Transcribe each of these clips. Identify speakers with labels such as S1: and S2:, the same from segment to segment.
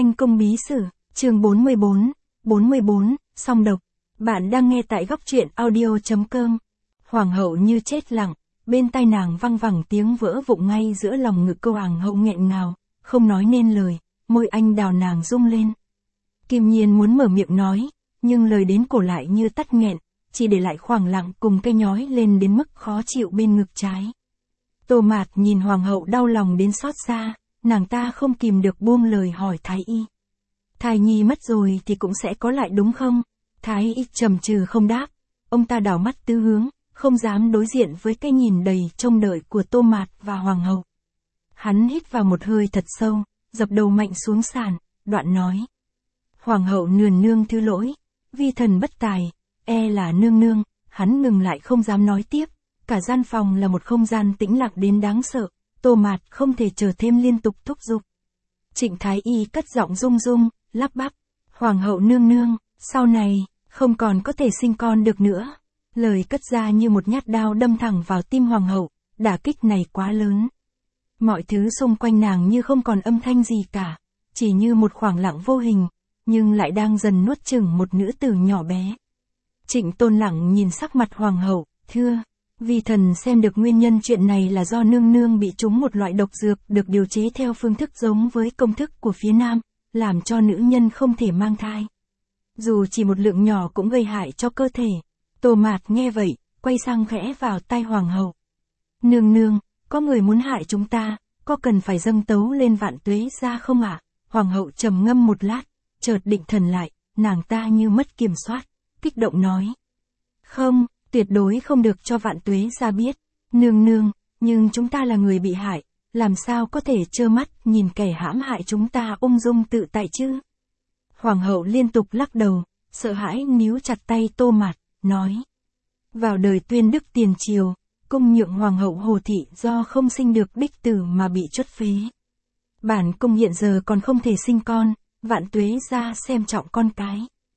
S1: Thanh Cung Bí Sử, chương 44, song độc. Bạn đang nghe tại góc truyện audio.com. Hoàng hậu như chết lặng, bên tai nàng văng vẳng tiếng vỡ vụn ngay giữa lòng ngực cô hoàng hậu nghẹn ngào, không nói nên lời, môi anh đào nàng rung lên. Kim Nhiên muốn mở miệng nói, nhưng lời đến cổ lại như tắt nghẹn, chỉ để lại khoảng lặng cùng cái nhói lên đến mức khó chịu bên ngực trái. Tô Mạt nhìn hoàng hậu đau lòng đến xót xa, nàng ta không kìm được buông lời hỏi Thái Y. Thai nhi mất rồi thì cũng sẽ có lại đúng không? Thái Y trầm trừ không đáp, ông ta đảo mắt tứ hướng, không dám đối diện với cái nhìn đầy trông đợi của Tô Mạt và hoàng hậu. Hắn hít vào một hơi thật sâu, dập đầu mạnh xuống sàn, đoạn nói. Hoàng hậu nườn nương thứ lỗi, vi thần bất tài, e là nương nương. Hắn ngừng lại không dám nói tiếp, cả gian phòng là một không gian tĩnh lặng đến đáng sợ. Tô Mạt không thể chờ thêm liên tục thúc giục. Trịnh Thái Y cất giọng rung rung, lắp bắp. Hoàng hậu nương nương, sau này, không còn có thể sinh con được nữa. Lời cất ra như một nhát đao đâm thẳng vào tim hoàng hậu, đả kích này quá lớn. Mọi thứ xung quanh nàng như không còn âm thanh gì cả, chỉ như một khoảng lặng vô hình, nhưng lại đang dần nuốt chửng một nữ tử nhỏ bé. Trịnh Tôn lặng nhìn sắc mặt hoàng hậu, thưa. Vi thần xem được nguyên nhân chuyện này là do nương nương bị trúng một loại độc dược được điều chế theo phương thức giống với công thức của phía Nam, làm cho nữ nhân không thể mang thai. Dù chỉ một lượng nhỏ cũng gây hại cho cơ thể. Tô Mạt nghe vậy, quay sang khẽ vào tai hoàng hậu. Nương nương, có người muốn hại chúng ta, có cần phải dâng tấu lên Vạn Tuế Gia không ạ? Hoàng hậu trầm ngâm một lát, chợt định thần lại, nàng ta như mất kiểm soát, kích động nói. Không. Tuyệt đối không được cho Vạn Tuế Gia biết. Nương nương, nhưng chúng ta là người bị hại, làm sao có thể trơ mắt nhìn kẻ hãm hại chúng ta ung dung tự tại chứ? Hoàng hậu liên tục lắc đầu, sợ hãi níu chặt tay Tô Mạt, nói. Vào đời Tuyên Đức tiền triều, cung nhượng hoàng hậu Hồ Thị do không sinh được đích tử mà bị chốt phế. Bản cung hiện giờ còn không thể sinh con, Vạn Tuế Gia xem trọng con cái.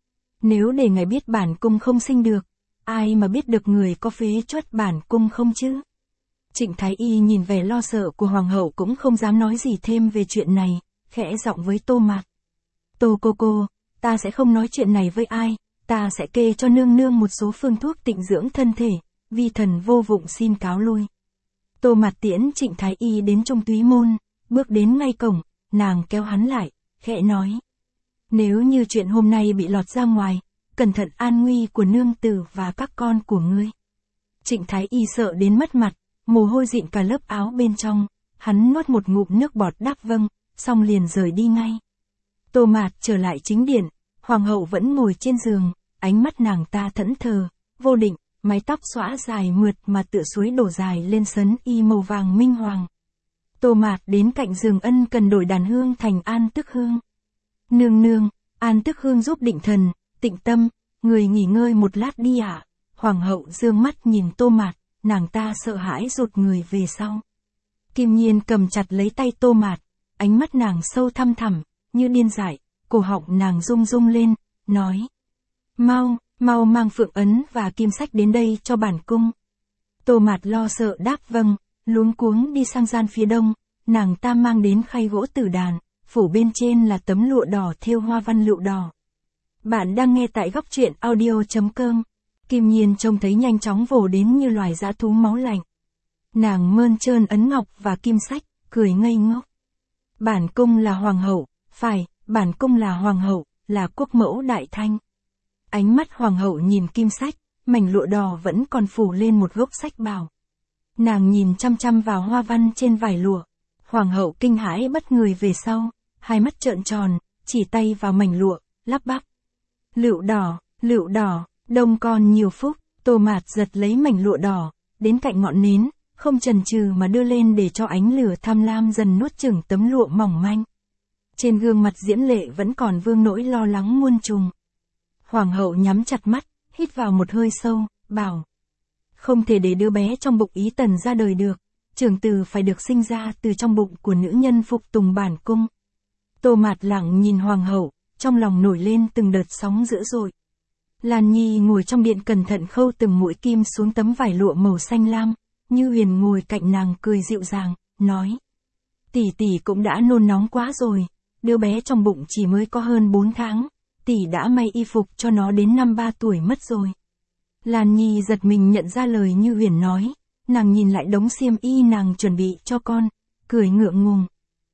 S1: Nếu để ngài biết bản cung không sinh được, ai mà biết được người có phế chốt bản cung không chứ? Trịnh Thái Y nhìn vẻ lo sợ của hoàng hậu cũng không dám nói gì thêm về chuyện này, khẽ giọng với Tô Mạt. Tô cô, ta sẽ không nói chuyện này với ai, ta sẽ kê cho nương nương một số phương thuốc tịnh dưỡng thân thể, vi thần vô vụng xin cáo lui. Tô Mạt tiễn Trịnh Thái Y đến Trung Túy Môn, bước đến ngay cổng, nàng kéo hắn lại, khẽ nói. Nếu như chuyện hôm nay bị lọt ra ngoài, cẩn thận an nguy của nương tử và các con của ngươi. Trịnh Thái Y sợ đến mất mặt, mồ hôi dịn cả lớp áo bên trong, hắn nuốt một ngụm nước bọt đáp vâng, xong liền rời đi ngay. Tô Mạt trở lại chính điện, hoàng hậu vẫn ngồi trên giường, ánh mắt nàng ta thẫn thờ, vô định, mái tóc xõa dài mượt mà tựa suối đổ dài lên sấn y màu vàng minh hoàng. Tô Mạt đến cạnh giường ân cần đổi đàn hương thành an tức hương. Nương nương, an tức hương giúp định thần, tịnh tâm, người nghỉ ngơi một lát đi ạ. Hoàng hậu dương mắt nhìn Tô Mạt, nàng ta sợ hãi rụt người về sau. Kim Nhiên cầm chặt lấy tay Tô Mạt, ánh mắt nàng sâu thăm thẳm, như điên dại, cổ họng nàng rung rung lên, nói. Mau mang phượng ấn và kim sách đến đây cho bản cung. Tô Mạt lo sợ đáp vâng, luống cuống đi sang gian phía đông, nàng ta mang đến khay gỗ tử đàn, phủ bên trên là tấm lụa đỏ thêu hoa văn lựu đỏ. Bạn đang nghe tại góc truyện audio.com. Kim Nhiên trông thấy nhanh chóng vồ đến như loài dã thú máu lạnh. Nàng mơn trơn ấn ngọc và kim sách, cười ngây ngốc. Bản cung là hoàng hậu, phải, bản cung là hoàng hậu, là quốc mẫu đại thanh. Ánh mắt hoàng hậu nhìn kim sách, mảnh lụa đỏ vẫn còn phủ lên một gốc sách bào. Nàng nhìn chăm chăm vào hoa văn trên vải lụa. Hoàng hậu kinh hãi bất người về sau, hai mắt trợn tròn, chỉ tay vào mảnh lụa, lắp bắp. Lựu đỏ, đông con nhiều phúc. Tô Mạt giật lấy mảnh lụa đỏ, đến cạnh ngọn nến, không chần chừ mà đưa lên để cho ánh lửa tham lam dần nuốt chửng tấm lụa mỏng manh. Trên gương mặt diễm lệ vẫn còn vương nỗi lo lắng muôn trùng. Hoàng hậu nhắm chặt mắt, hít vào một hơi sâu, bảo. Không thể để đứa bé trong bụng Ý Tần ra đời được, trưởng tử phải được sinh ra từ trong bụng của nữ nhân phục tùng bản cung. Tô Mạt lặng nhìn hoàng hậu, trong lòng nổi lên từng đợt sóng dữ dội. Lan Nhi ngồi trong điện cẩn thận khâu từng mũi kim xuống tấm vải lụa màu xanh lam, Như Huyền ngồi cạnh nàng cười dịu dàng, nói. Tỷ tỷ cũng đã nôn nóng quá rồi, đứa bé trong bụng chỉ mới có hơn 4 tháng, tỷ đã may y phục cho nó đến năm 3 tuổi mất rồi. Lan Nhi giật mình nhận ra lời Như Huyền nói, nàng nhìn lại đống xiêm y nàng chuẩn bị cho con, cười ngượng ngùng.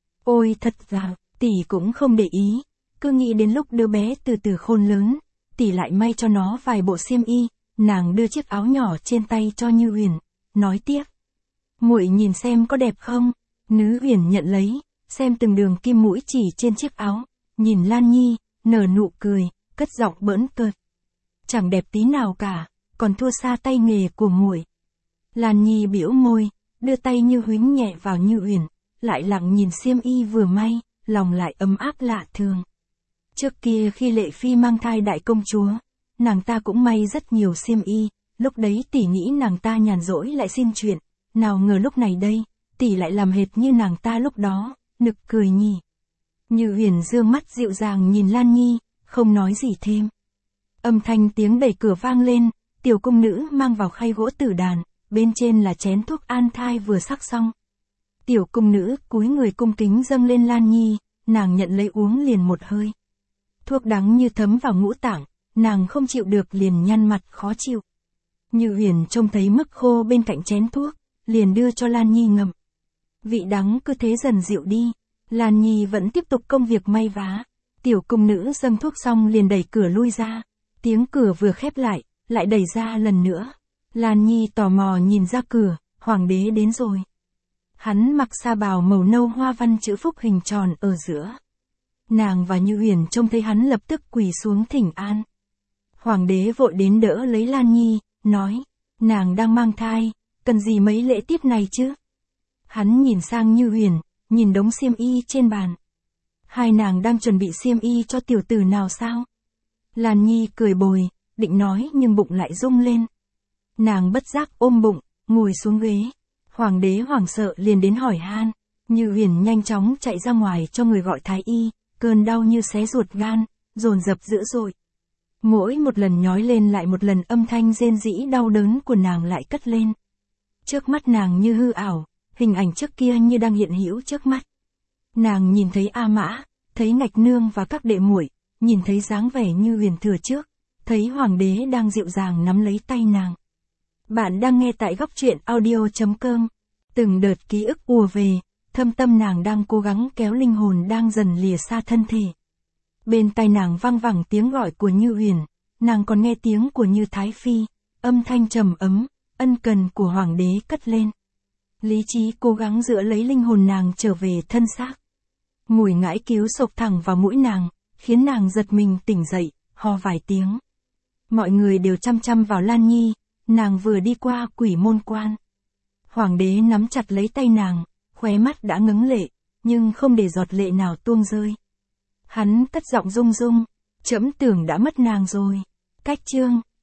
S1: Ôi thật ra, tỷ cũng không để ý, cứ nghĩ đến lúc đứa bé từ từ khôn lớn, tỷ lại may cho nó vài bộ xiêm y, nàng đưa chiếc áo nhỏ trên tay cho Như Huyền, nói tiếp. Muội nhìn xem có đẹp không? Nữ Huyền nhận lấy, xem từng đường kim mũi chỉ trên chiếc áo, nhìn Lan Nhi, nở nụ cười, cất giọng bỡn cợt. Chẳng đẹp tí nào cả, còn thua xa tay nghề của muội. Lan Nhi bĩu môi, đưa tay Như Huýnh nhẹ vào Như Huyền, lại lặng nhìn xiêm y vừa may, lòng lại ấm áp lạ thường. Trước kia khi Lệ Phi mang thai đại công chúa, nàng ta cũng may rất nhiều xiêm y, lúc đấy tỷ nghĩ nàng ta nhàn rỗi lại xin chuyện, nào ngờ lúc này đây, tỷ lại làm hệt như nàng ta lúc đó, nực cười nhỉ. Như Huyền dương mắt dịu dàng nhìn Lan Nhi, không nói gì thêm. Âm thanh tiếng đẩy cửa vang lên, tiểu cung nữ mang vào khay gỗ tử đàn, bên trên là chén thuốc an thai vừa sắc xong. Tiểu cung nữ cúi người cung kính dâng lên Lan Nhi, nàng nhận lấy uống liền một hơi. Thuốc đắng như thấm vào ngũ tạng, nàng không chịu được liền nhăn mặt khó chịu. Như Huyền trông thấy mứt khô bên cạnh chén thuốc, liền đưa cho Lan Nhi ngậm. Vị đắng cứ thế dần dịu đi, Lan Nhi vẫn tiếp tục công việc may vá. Tiểu cung nữ dâng thuốc xong liền đẩy cửa lui ra, tiếng cửa vừa khép lại đẩy ra lần nữa. Lan Nhi tò mò nhìn ra cửa, hoàng đế đến rồi. Hắn mặc sa bào màu nâu hoa văn chữ phúc hình tròn ở giữa. Nàng và Như Huyền trông thấy hắn lập tức quỳ xuống thỉnh an. Hoàng đế vội đến đỡ lấy Lan Nhi, nói, nàng đang mang thai, cần gì mấy lễ tiết này chứ? Hắn nhìn sang Như Huyền, nhìn đống xiêm y trên bàn. Hai nàng đang chuẩn bị xiêm y cho tiểu tử nào sao? Lan Nhi cười bồi, định nói nhưng bụng lại rung lên. Nàng bất giác ôm bụng, ngồi xuống ghế. Hoàng đế hoảng sợ liền đến hỏi han. Như Huyền nhanh chóng chạy ra ngoài cho người gọi thái y, cơn đau như xé ruột gan, dồn dập dữ dội. Mỗi một lần nhói lên lại một lần âm thanh rên rỉ đau đớn của nàng lại cất lên. Trước mắt nàng như hư ảo, hình ảnh trước kia như đang hiện hữu trước mắt. Nàng nhìn thấy A Mã, thấy Ngạch Nương và các đệ muội, nhìn thấy dáng vẻ Như Huyền thừa trước, thấy hoàng đế đang dịu dàng nắm lấy tay nàng. Bạn đang nghe tại góc truyện audio.com. Từng đợt ký ức ùa về, thâm tâm nàng đang cố gắng kéo linh hồn đang dần lìa xa thân thể. Bên tai nàng vang vẳng tiếng gọi của Như Huyền, nàng còn nghe tiếng của Như Thái Phi, âm thanh trầm ấm, ân cần của hoàng đế cất lên. Lý trí cố gắng giữ lấy linh hồn nàng trở về thân xác. Mùi ngải cứu sộc thẳng vào mũi nàng, khiến nàng giật mình tỉnh dậy, ho vài tiếng. Mọi người đều chăm chăm vào Lan Nhi, nàng vừa đi qua quỷ môn quan. Hoàng đế nắm chặt lấy tay nàng, khóe mắt đã ngấn lệ, nhưng không để giọt lệ nào tuôn rơi. Hắn cất giọng rung rung, trẫm tưởng đã mất nàng rồi. Cách chương